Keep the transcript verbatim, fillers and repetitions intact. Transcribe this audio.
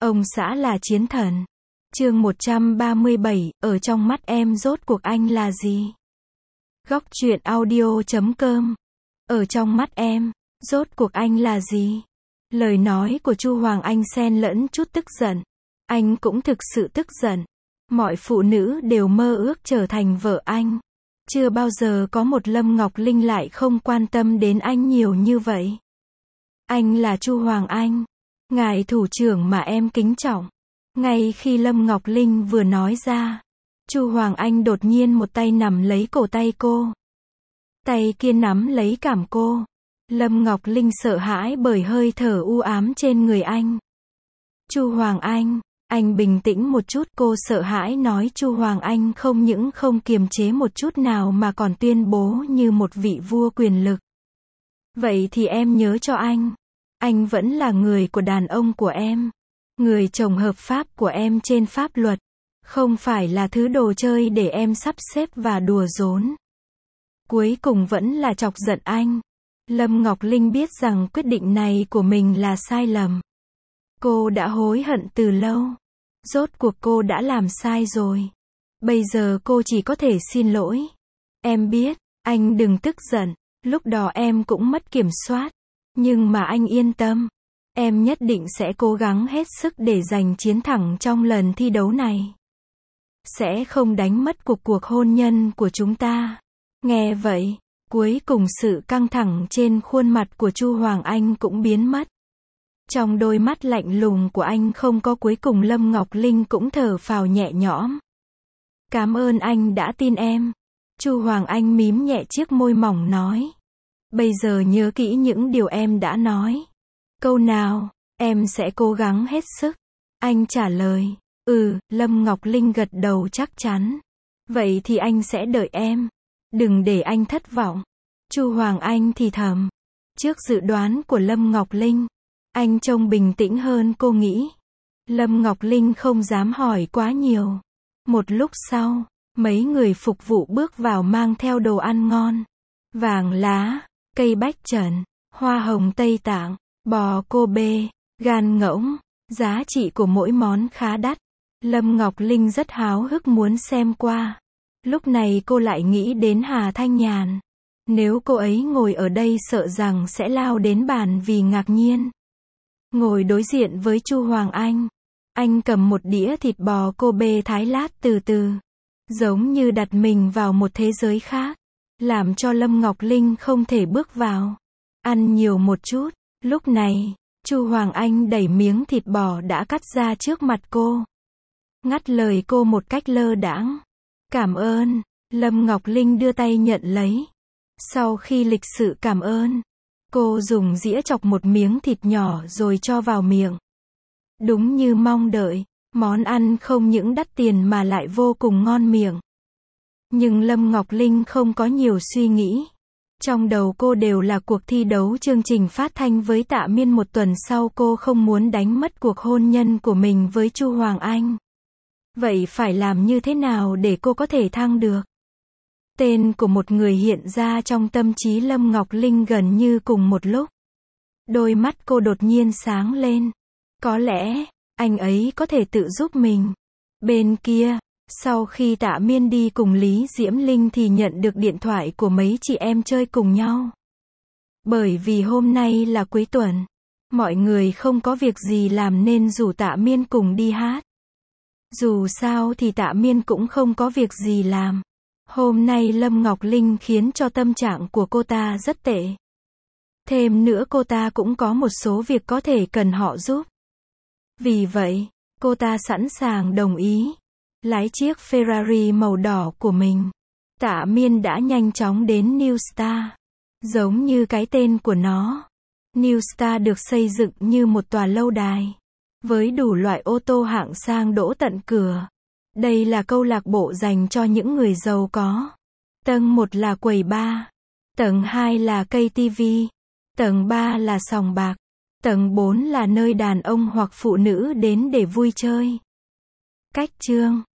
Ông xã là chiến thần. Chương một trăm ba mươi bảy, ở trong mắt em rốt cuộc anh là gì? Góc truyện audio chấm com. Ở trong mắt em, rốt cuộc anh là gì? Lời nói của Chu Hoàng Anh xen lẫn chút tức giận. Anh cũng thực sự tức giận. Mọi phụ nữ đều mơ ước trở thành vợ anh. Chưa bao giờ có một Lâm Ngọc Linh lại không quan tâm đến anh nhiều như vậy. Anh là Chu Hoàng Anh, ngài thủ trưởng mà em kính trọng. Ngay khi Lâm Ngọc Linh vừa nói ra, Chu Hoàng Anh đột nhiên một tay nắm lấy cổ tay cô. Tay kia nắm lấy cằm cô. Lâm Ngọc Linh sợ hãi bởi hơi thở u ám trên người anh. Chu Hoàng Anh, anh bình tĩnh một chút, cô sợ hãi nói. Chu Hoàng Anh không những không kiềm chế một chút nào mà còn tuyên bố như một vị vua quyền lực. Vậy thì em nhớ cho anh, anh vẫn là người của đàn ông của em, người chồng hợp pháp của em trên pháp luật, không phải là thứ đồ chơi để em sắp xếp và đùa giỡn. Cuối cùng vẫn là chọc giận anh. Lâm Ngọc Linh biết rằng quyết định này của mình là sai lầm. Cô đã hối hận từ lâu. Rốt cuộc cô đã làm sai rồi. Bây giờ cô chỉ có thể xin lỗi. Em biết, anh đừng tức giận, lúc đó em cũng mất kiểm soát. Nhưng mà anh yên tâm, em nhất định sẽ cố gắng hết sức để giành chiến thắng trong lần thi đấu này. Sẽ không đánh mất cuộc cuộc hôn nhân của chúng ta. Nghe vậy, cuối cùng sự căng thẳng trên khuôn mặt của Chu Hoàng Anh cũng biến mất. Trong đôi mắt lạnh lùng của anh không có cuối cùng Lâm Ngọc Linh cũng thở phào nhẹ nhõm. Cảm ơn anh đã tin em. Chu Hoàng Anh mím nhẹ chiếc môi mỏng nói. Bây giờ nhớ kỹ những điều em đã nói. Câu nào, em sẽ cố gắng hết sức. Anh trả lời. Ừ, Lâm Ngọc Linh gật đầu chắc chắn. Vậy thì anh sẽ đợi em. Đừng để anh thất vọng. Chu Hoàng Anh thì thầm. Trước dự đoán của Lâm Ngọc Linh, anh trông bình tĩnh hơn cô nghĩ. Lâm Ngọc Linh không dám hỏi quá nhiều. Một lúc sau, mấy người phục vụ bước vào mang theo đồ ăn ngon. Vàng lá, cây bách trần, hoa hồng Tây Tạng, bò Kobe, gan ngỗng. Giá trị của mỗi món khá đắt. Lâm Ngọc Linh rất háo hức muốn xem qua. Lúc này cô lại nghĩ đến Hà Thanh Nhàn. Nếu cô ấy ngồi ở đây sợ rằng sẽ lao đến bàn vì ngạc nhiên. Ngồi đối diện với Chu Hoàng Anh, anh cầm một đĩa thịt bò Kobe thái lát từ từ, giống như đặt mình vào một thế giới khác, làm cho Lâm Ngọc Linh không thể bước vào. Ăn nhiều một chút. Lúc này, Chu Hoàng Anh đẩy miếng thịt bò đã cắt ra trước mặt cô, ngắt lời cô một cách lơ đãng. Cảm ơn. Lâm Ngọc Linh đưa tay nhận lấy. Sau khi lịch sự cảm ơn, cô dùng dĩa chọc một miếng thịt nhỏ rồi cho vào miệng. Đúng như mong đợi, món ăn không những đắt tiền mà lại vô cùng ngon miệng. Nhưng Lâm Ngọc Linh không có nhiều suy nghĩ. Trong đầu cô đều là cuộc thi đấu chương trình phát thanh với Tạ Miên một tuần sau. Cô không muốn đánh mất cuộc hôn nhân của mình với Chu Hoàng Anh. Vậy phải làm như thế nào để cô có thể thăng được? Tên của một người hiện ra trong tâm trí Lâm Ngọc Linh gần như cùng một lúc. Đôi mắt cô đột nhiên sáng lên. Có lẽ, anh ấy có thể tự giúp mình. Bên kia, sau khi Tạ Miên đi cùng Lý Diễm Linh thì nhận được điện thoại của mấy chị em chơi cùng nhau. Bởi vì hôm nay là cuối tuần, mọi người không có việc gì làm nên rủ Tạ Miên cùng đi hát. Dù sao thì Tạ Miên cũng không có việc gì làm. Hôm nay Lâm Ngọc Linh khiến cho tâm trạng của cô ta rất tệ. Thêm nữa cô ta cũng có một số việc có thể cần họ giúp. Vì vậy, cô ta sẵn sàng đồng ý. Lái chiếc Ferrari màu đỏ của mình, Tạ Miên đã nhanh chóng đến New Star. Giống như cái tên của nó, New Star được xây dựng như một tòa lâu đài, với đủ loại ô tô hạng sang đỗ tận cửa. Đây là câu lạc bộ dành cho những người giàu có. Tầng một là quầy bar. Tầng hai là cây tivi. Tầng ba là sòng bạc. Tầng bốn là nơi đàn ông hoặc phụ nữ đến để vui chơi. Cách chương